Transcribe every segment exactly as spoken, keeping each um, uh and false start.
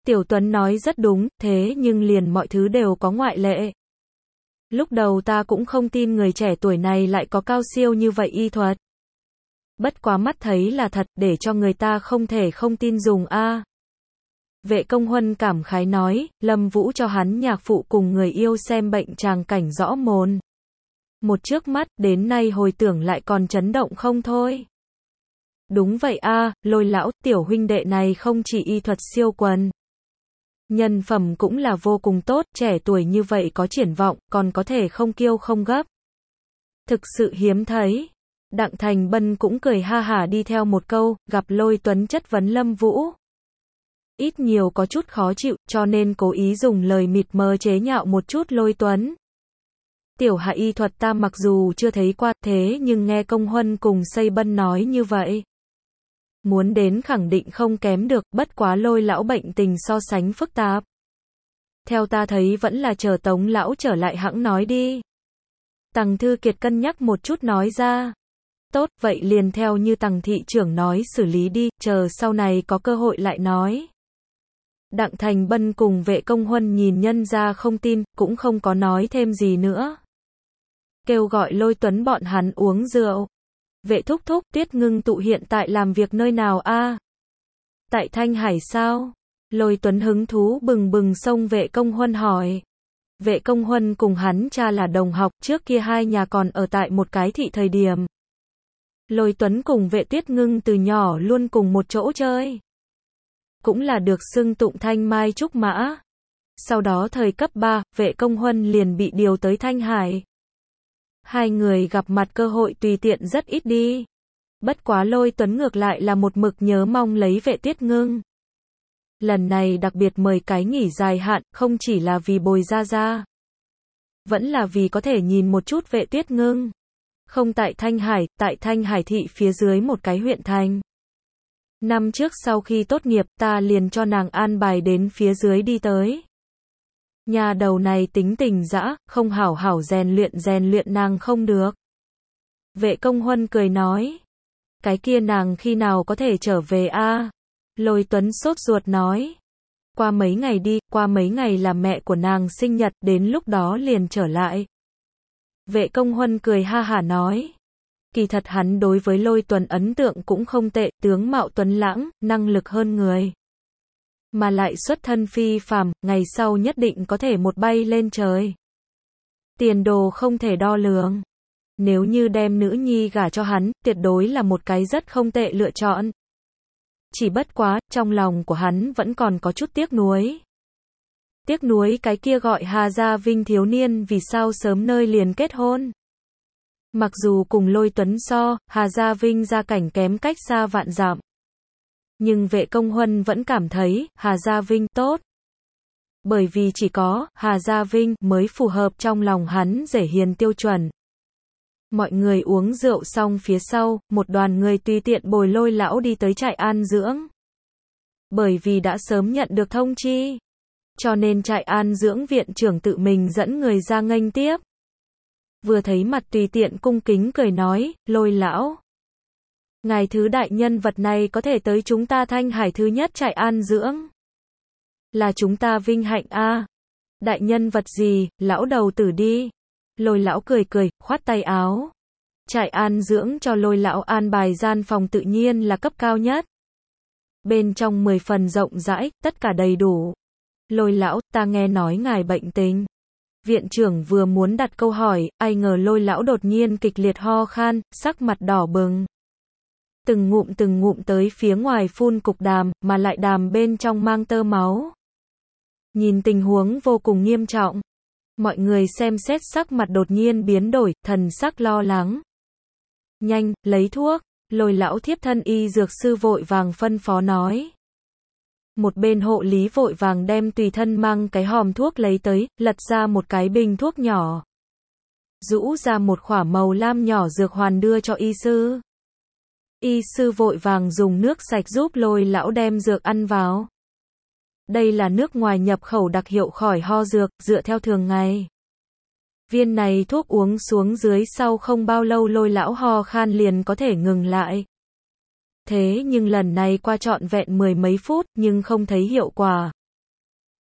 Tiểu Tuấn nói rất đúng, thế nhưng liền mọi thứ đều có ngoại lệ. Lúc đầu ta cũng không tin người trẻ tuổi này lại có cao siêu như vậy y thuật. Bất quá mắt thấy là thật, để cho người ta không thể không tin dùng a. Vệ Công Huân cảm khái nói, Lâm Vũ cho hắn nhạc phụ cùng người yêu xem bệnh tràng cảnh rõ mồn. Một trước mắt, đến nay hồi tưởng lại còn chấn động không thôi. Đúng vậy a, Lôi lão, tiểu huynh đệ này không chỉ y thuật siêu quần. Nhân phẩm cũng là vô cùng tốt, trẻ tuổi như vậy có triển vọng, còn có thể không kiêu không gấp. Thực sự hiếm thấy. Đặng Thành Bân cũng cười ha hả đi theo một câu, gặp Lôi Tuấn chất vấn Lâm Vũ. Ít nhiều có chút khó chịu, cho nên cố ý dùng lời mịt mờ chế nhạo một chút Lôi Tuấn. Tiểu hạ y thuật ta mặc dù chưa thấy qua, thế nhưng nghe Công Huân cùng Xây Bân nói như vậy. Muốn đến khẳng định không kém được, bất quá Lôi lão bệnh tình so sánh phức tạp. Theo ta thấy vẫn là chờ Tống lão trở lại hẵng nói đi. Tằng Thư Kiệt cân nhắc một chút nói ra. Tốt, vậy liền theo như Tằng thị trưởng nói xử lý đi, chờ sau này có cơ hội lại nói. Đặng Thành Bân cùng Vệ Công Huân nhìn nhân ra không tin, cũng không có nói thêm gì nữa. Kêu gọi Lôi Tuấn bọn hắn uống rượu. Vệ thúc thúc, Tuyết Ngưng tụ hiện tại làm việc nơi nào a? Tại Thanh Hải sao? Lôi Tuấn hứng thú bừng bừng xông Vệ Công Huân hỏi. Vệ Công Huân cùng hắn cha là đồng học, trước kia hai nhà còn ở tại một cái thị thời điểm. Lôi Tuấn cùng Vệ Tuyết Ngưng từ nhỏ luôn cùng một chỗ chơi. Cũng là được xưng tụng thanh mai trúc mã. Sau đó thời cấp ba, Vệ Công Huân liền bị điều tới Thanh Hải. Hai người gặp mặt cơ hội tùy tiện rất ít đi. Bất quá Lôi Tuấn ngược lại là một mực nhớ mong lấy Vệ Tuyết Ngưng. Lần này đặc biệt mời cái nghỉ dài hạn, không chỉ là vì bồi ra ra. Vẫn là vì có thể nhìn một chút Vệ Tuyết Ngưng. Không tại Thanh Hải, tại Thanh Hải thị phía dưới một cái huyện thành. Năm trước sau khi tốt nghiệp, ta liền cho nàng an bài đến phía dưới đi tới. Nhà đầu này tính tình dã, không hảo hảo rèn luyện rèn luyện nàng không được. Vệ Công Huân cười nói. Cái kia nàng khi nào có thể trở về a? Lôi Tuấn sốt ruột nói. Qua mấy ngày đi, qua mấy ngày là mẹ của nàng sinh nhật, đến lúc đó liền trở lại. Vệ Công Huân cười ha hả nói. Kỳ thật hắn đối với Lôi Tuấn ấn tượng cũng không tệ, tướng mạo tuấn lãng, năng lực hơn người. Mà lại xuất thân phi phàm, ngày sau nhất định có thể một bay lên trời. Tiền đồ không thể đo lường. Nếu như đem nữ nhi gả cho hắn, tuyệt đối là một cái rất không tệ lựa chọn. Chỉ bất quá, trong lòng của hắn vẫn còn có chút tiếc nuối. Tiếc nuối cái kia gọi Hà Gia Vinh thiếu niên vì sao sớm nơi liền kết hôn. Mặc dù cùng Lôi Tuấn so, Hà Gia Vinh gia cảnh kém cách xa vạn dặm. Nhưng Vệ Công Huân vẫn cảm thấy, Hà Gia Vinh tốt. Bởi vì chỉ có, Hà Gia Vinh mới phù hợp trong lòng hắn dễ hiền tiêu chuẩn. Mọi người uống rượu xong phía sau, một đoàn người tùy tiện bồi Lôi lão đi tới trại an dưỡng. Bởi vì đã sớm nhận được thông chi. Cho nên trại an dưỡng viện trưởng tự mình dẫn người ra nghênh tiếp. Vừa thấy mặt tùy tiện cung kính cười nói, Lôi lão. Ngài thứ đại nhân vật này có thể tới chúng ta Thanh Hải thứ nhất trại an dưỡng. Là chúng ta vinh hạnh a. Đại nhân vật gì, lão đầu tử đi. Lôi lão cười cười, khoát tay áo. Trại an dưỡng cho Lôi lão an bài gian phòng tự nhiên là cấp cao nhất. Bên trong mười phần rộng rãi, tất cả đầy đủ. Lôi lão, ta nghe nói ngài bệnh tình. Viện trưởng vừa muốn đặt câu hỏi, ai ngờ Lôi lão đột nhiên kịch liệt ho khan, sắc mặt đỏ bừng. Từng ngụm từng ngụm tới phía ngoài phun cục đàm, mà lại đàm bên trong mang tơ máu. Nhìn tình huống vô cùng nghiêm trọng. Mọi người xem xét sắc mặt đột nhiên biến đổi, thần sắc lo lắng. Nhanh, lấy thuốc. Lôi lão thiếp thân y dược sư vội vàng phân phó nói. Một bên hộ lý vội vàng đem tùy thân mang cái hòm thuốc lấy tới, lật ra một cái bình thuốc nhỏ. Rũ ra một khỏa màu lam nhỏ dược hoàn đưa cho y sư. Y sư vội vàng dùng nước sạch giúp Lôi lão đem dược ăn vào. Đây là nước ngoài nhập khẩu đặc hiệu khỏi ho dược, dựa theo thường ngày. Viên này thuốc uống xuống dưới sau không bao lâu Lôi lão ho khan liền có thể ngừng lại. Thế nhưng lần này qua trọn vẹn mười mấy phút nhưng không thấy hiệu quả.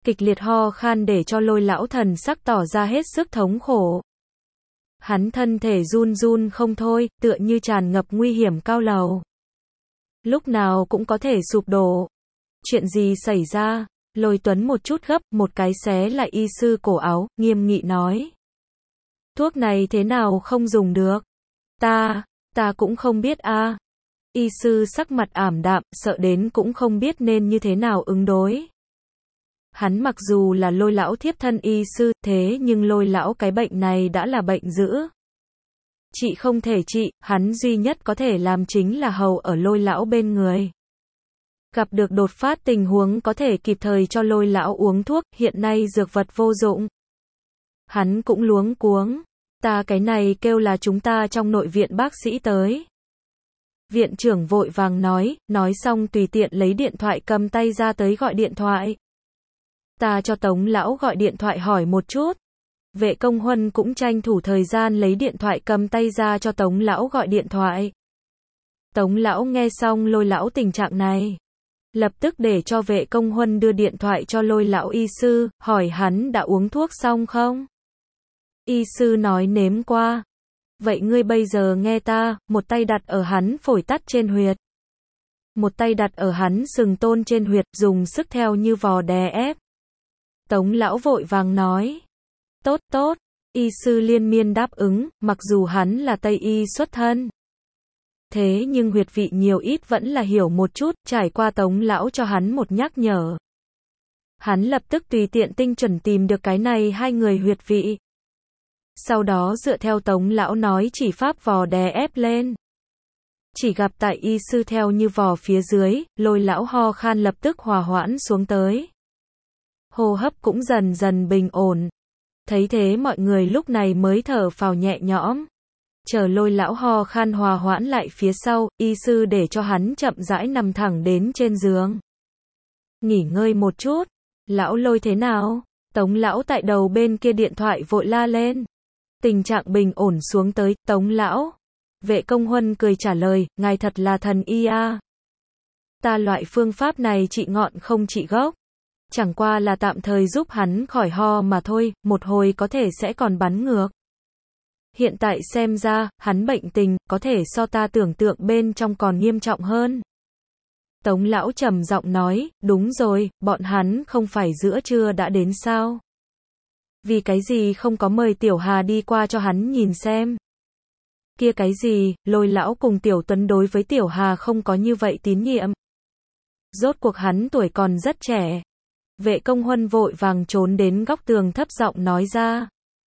Kịch liệt ho khan để cho Lôi lão thần sắc tỏ ra hết sức thống khổ. Hắn thân thể run run không thôi, tựa như tràn ngập nguy hiểm cao lầu. Lúc nào cũng có thể sụp đổ. Chuyện gì xảy ra? Lôi Tuấn một chút gấp, một cái xé lại y sư cổ áo, nghiêm nghị nói. Thuốc này thế nào không dùng được? Ta, ta cũng không biết a. Y sư sắc mặt ảm đạm, sợ đến cũng không biết nên như thế nào ứng đối. Hắn mặc dù là Lôi lão thiếp thân y sư, thế nhưng Lôi lão cái bệnh này đã là bệnh dữ. Chị không thể trị, hắn duy nhất có thể làm chính là hầu ở Lôi lão bên người. Gặp được đột phát tình huống có thể kịp thời cho Lôi lão uống thuốc, hiện nay dược vật vô dụng. Hắn cũng luống cuống. Ta cái này kêu là chúng ta trong nội viện bác sĩ tới. Viện trưởng vội vàng nói, nói xong tùy tiện lấy điện thoại cầm tay ra tới gọi điện thoại. Ta cho Tống lão gọi điện thoại hỏi một chút. Vệ Công Huân cũng tranh thủ thời gian lấy điện thoại cầm tay ra cho Tống lão gọi điện thoại. Tống lão nghe xong Lôi lão tình trạng này, lập tức để cho Vệ Công Huân đưa điện thoại cho Lôi lão y sư, hỏi hắn đã uống thuốc xong không? Y sư nói nếm qua. Vậy ngươi bây giờ nghe ta, một tay đặt ở hắn phổi tắc trên huyệt. Một tay đặt ở hắn sừng tôn trên huyệt, dùng sức theo như vò đè ép. Tống lão vội vàng nói. Tốt tốt, y sư liên miên đáp ứng, mặc dù hắn là Tây y xuất thân. Thế nhưng huyệt vị nhiều ít vẫn là hiểu một chút, trải qua Tống lão cho hắn một nhắc nhở. Hắn lập tức tùy tiện tinh chuẩn tìm được cái này hai người huyệt vị. Sau đó dựa theo Tống lão nói chỉ pháp vò đè ép lên. Chỉ gặp tại y sư theo như vò phía dưới, Lôi lão ho khan lập tức hòa hoãn xuống tới. Hô hấp cũng dần dần bình ổn. Thấy thế mọi người lúc này mới thở phào nhẹ nhõm. Chờ Lôi lão ho khan hòa hoãn lại phía sau, y sư để cho hắn chậm rãi nằm thẳng đến trên giường. Nghỉ ngơi một chút. Lão Lôi thế nào? Tống lão tại đầu bên kia điện thoại vội la lên. Tình trạng bình ổn xuống tới, Tống lão. Vệ Công Huân cười trả lời, ngài thật là thần y a. Ta loại phương pháp này trị ngọn không trị gốc. Chẳng qua là tạm thời giúp hắn khỏi ho mà thôi, một hồi có thể sẽ còn bắn ngược. Hiện tại xem ra, hắn bệnh tình, có thể so ta tưởng tượng bên trong còn nghiêm trọng hơn. Tống lão trầm giọng nói, đúng rồi, bọn hắn không phải giữa trưa đã đến sao? Vì cái gì không có mời Tiểu Hà đi qua cho hắn nhìn xem? Kia cái gì, Lôi lão cùng Tiểu Tuấn đối với Tiểu Hà không có như vậy tín nhiệm. Rốt cuộc hắn tuổi còn rất trẻ. Vệ Công Huân vội vàng trốn đến góc tường thấp giọng nói ra.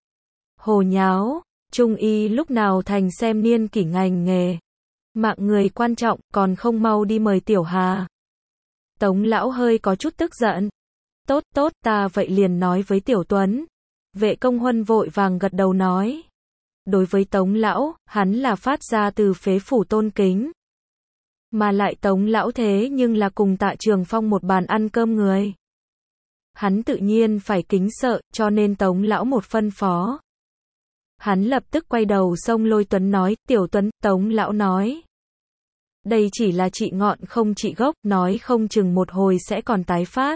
Hồ nháo, trung y lúc nào thành xem niên kỷ ngành nghề. Mạng người quan trọng, còn không mau đi mời Tiểu Hà. Tống lão hơi có chút tức giận. Tốt tốt, ta vậy liền nói với Tiểu Tuấn. Vệ Công Huân vội vàng gật đầu nói. Đối với Tống lão, hắn là phát ra từ phế phủ tôn kính. Mà lại Tống lão thế nhưng là cùng Tạ Trường Phong một bàn ăn cơm người. Hắn tự nhiên phải kính sợ, cho nên Tống lão một phân phó. Hắn lập tức quay đầu xông Lôi Tuấn nói, Tiểu Tuấn, Tống lão nói. Đây chỉ là trị ngọn không trị gốc, nói không chừng một hồi sẽ còn tái phát.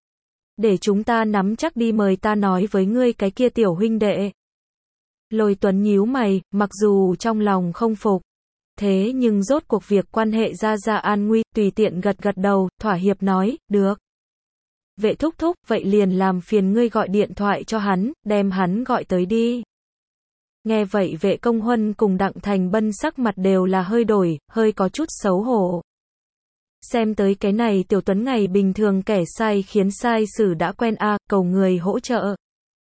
Để chúng ta nắm chắc đi mời ta nói với ngươi cái kia tiểu huynh đệ. Lôi Tuấn nhíu mày, mặc dù trong lòng không phục. Thế nhưng rốt cuộc việc quan hệ ra ra an nguy, tùy tiện gật gật đầu, thỏa hiệp nói, được. Vệ thúc thúc, vậy liền làm phiền ngươi gọi điện thoại cho hắn, đem hắn gọi tới đi. Nghe vậy Vệ Công Huân cùng Đặng Thành Bân sắc mặt đều là hơi đổi, hơi có chút xấu hổ. Xem tới cái này Tiểu Tuấn ngày bình thường kẻ sai khiến sai xử đã quen a, à, cầu người hỗ trợ.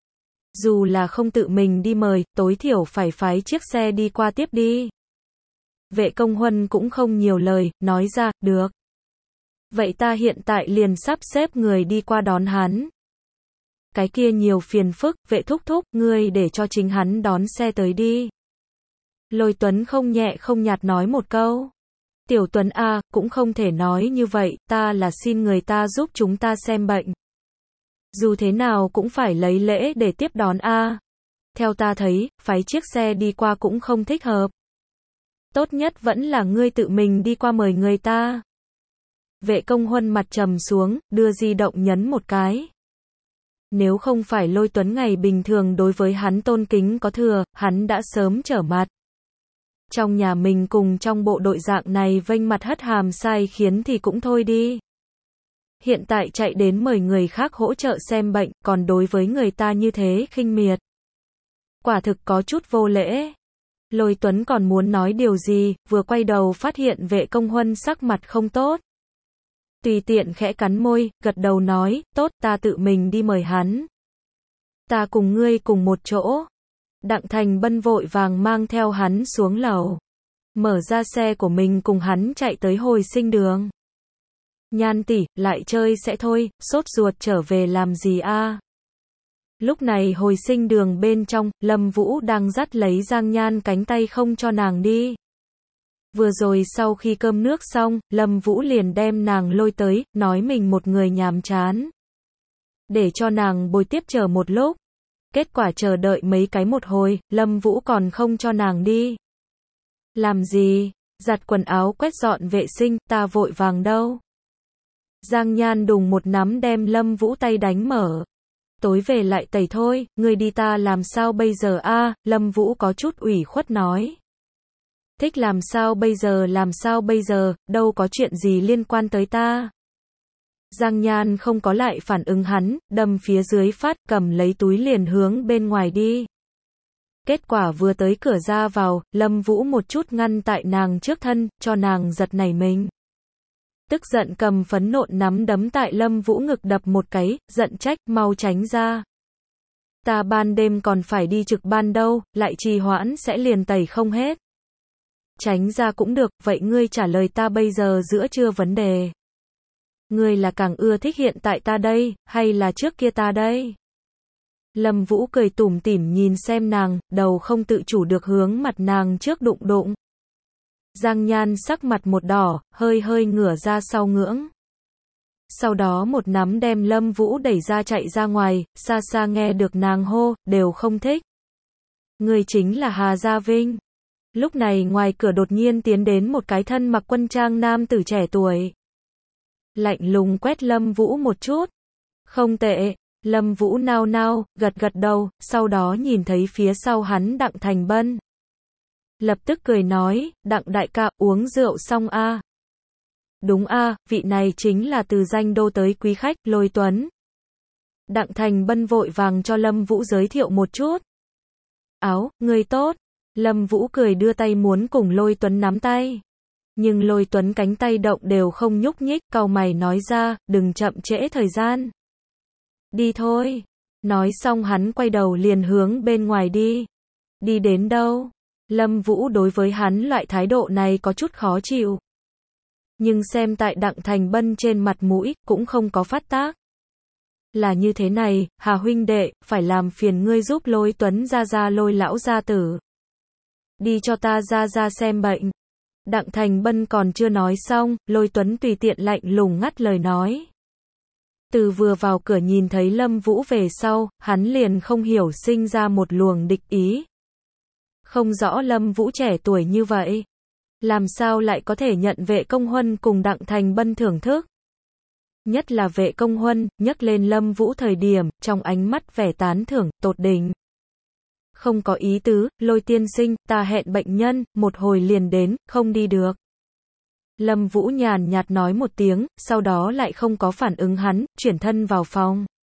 Dù là không tự mình đi mời, tối thiểu phải phái chiếc xe đi qua tiếp đi. Vệ Công Huân cũng không nhiều lời, nói ra, được. Vậy ta hiện tại liền sắp xếp người đi qua đón hắn. Cái kia nhiều phiền phức, Vệ thúc thúc, ngươi để cho chính hắn đón xe tới đi. Lôi Tuấn không nhẹ không nhạt nói một câu. Tiểu Tuấn a, à, cũng không thể nói như vậy, ta là xin người ta giúp chúng ta xem bệnh. Dù thế nào cũng phải lấy lễ để tiếp đón a. À. Theo ta thấy, phái chiếc xe đi qua cũng không thích hợp. Tốt nhất vẫn là ngươi tự mình đi qua mời người ta. Vệ Công Huân mặt trầm xuống, đưa di động nhấn một cái. Nếu không phải Lôi Tuấn ngày bình thường đối với hắn tôn kính có thừa, hắn đã sớm trở mặt. Trong nhà mình cùng trong bộ đội dạng này vênh mặt hất hàm sai khiến thì cũng thôi đi. Hiện tại chạy đến mời người khác hỗ trợ xem bệnh, còn đối với người ta như thế khinh miệt. Quả thực có chút vô lễ. Lôi Tuấn còn muốn nói điều gì, vừa quay đầu phát hiện Vệ Công Huân sắc mặt không tốt. Tùy tiện khẽ cắn môi, gật đầu nói, tốt, ta tự mình đi mời hắn. Ta cùng ngươi cùng một chỗ. Đặng Thành Bân vội vàng mang theo hắn xuống lầu. Mở ra xe của mình cùng hắn chạy tới hồi sinh đường. Nhan tỷ, lại chơi sẽ thôi, sốt ruột trở về làm gì a? Lúc này hồi sinh đường bên trong, Lâm Vũ đang dắt lấy Giang Nhan cánh tay không cho nàng đi. Vừa rồi sau khi cơm nước xong, Lâm Vũ liền đem nàng lôi tới, nói mình một người nhàm chán. Để cho nàng bồi tiếp chờ một lúc. Kết quả chờ đợi mấy cái một hồi, Lâm Vũ còn không cho nàng đi. Làm gì? Giặt quần áo quét dọn vệ sinh, ta vội vàng đâu. Giang Nhan đùng một nắm đem Lâm Vũ tay đánh mở. Tối về lại tẩy thôi, ngươi đi ta làm sao bây giờ a? Lâm Vũ có chút ủy khuất nói. Thích làm sao bây giờ làm sao bây giờ, đâu có chuyện gì liên quan tới ta. Giang Nhan không có lại phản ứng hắn, đâm phía dưới phát, cầm lấy túi liền hướng bên ngoài đi. Kết quả vừa tới cửa ra vào, Lâm Vũ một chút ngăn tại nàng trước thân, cho nàng giật nảy mình. Tức giận cầm phấn nộn nắm đấm tại Lâm Vũ ngực đập một cái, giận trách, mau tránh ra. Ta ban đêm còn phải đi trực ban đâu, lại trì hoãn sẽ liền tẩy không hết. Tránh ra cũng được, vậy ngươi trả lời ta bây giờ giữa trưa vấn đề. Ngươi là càng ưa thích hiện tại ta đây, hay là trước kia ta đây? Lâm Vũ cười tủm tỉm nhìn xem nàng, đầu không tự chủ được hướng mặt nàng trước đụng đụng. Giang Nhan sắc mặt một đỏ, hơi hơi ngửa ra sau ngưỡng. Sau đó một nắm đem Lâm Vũ đẩy ra chạy ra ngoài, xa xa nghe được nàng hô, đều không thích. Người chính là Hà Gia Vinh. Lúc này ngoài cửa đột nhiên tiến đến một cái thân mặc quân trang nam tử trẻ tuổi. Lạnh lùng quét Lâm Vũ một chút. Không tệ. Lâm Vũ nao nao, gật gật đầu, sau đó nhìn thấy phía sau hắn Đặng Thành Bân. Lập tức cười nói, Đặng đại ca, uống rượu xong a? À? Đúng a, à, vị này chính là từ Danh Đô tới quý khách, Lôi Tuấn. Đặng Thành Bân vội vàng cho Lâm Vũ giới thiệu một chút. Áo, người tốt. Lâm Vũ cười đưa tay muốn cùng Lôi Tuấn nắm tay. Nhưng Lôi Tuấn cánh tay động đều không nhúc nhích, cau mày nói ra, đừng chậm trễ thời gian. Đi thôi. Nói xong hắn quay đầu liền hướng bên ngoài đi. Đi đến đâu? Lâm Vũ đối với hắn loại thái độ này có chút khó chịu. Nhưng xem tại Đặng Thành Bân trên mặt mũi, cũng không có phát tác. Là như thế này, Hà huynh đệ, phải làm phiền ngươi giúp Lôi Tuấn ra ra Lôi lão gia tử. Đi cho ta ra ra xem bệnh. Đặng Thành Bân còn chưa nói xong, Lôi Tuấn tùy tiện lạnh lùng ngắt lời nói. Từ vừa vào cửa nhìn thấy Lâm Vũ về sau, hắn liền không hiểu sinh ra một luồng địch ý. Không rõ Lâm Vũ trẻ tuổi như vậy. Làm sao lại có thể nhận Vệ Công Huân cùng Đặng Thành Bân thưởng thức. Nhất là Vệ Công Huân, nhắc lên Lâm Vũ thời điểm, trong ánh mắt vẻ tán thưởng, tột đỉnh. Không có ý tứ, Lôi tiên sinh, ta hẹn bệnh nhân, một hồi liền đến, không đi được. Lâm Vũ nhàn nhạt nói một tiếng, sau đó lại không có phản ứng hắn, chuyển thân vào phòng.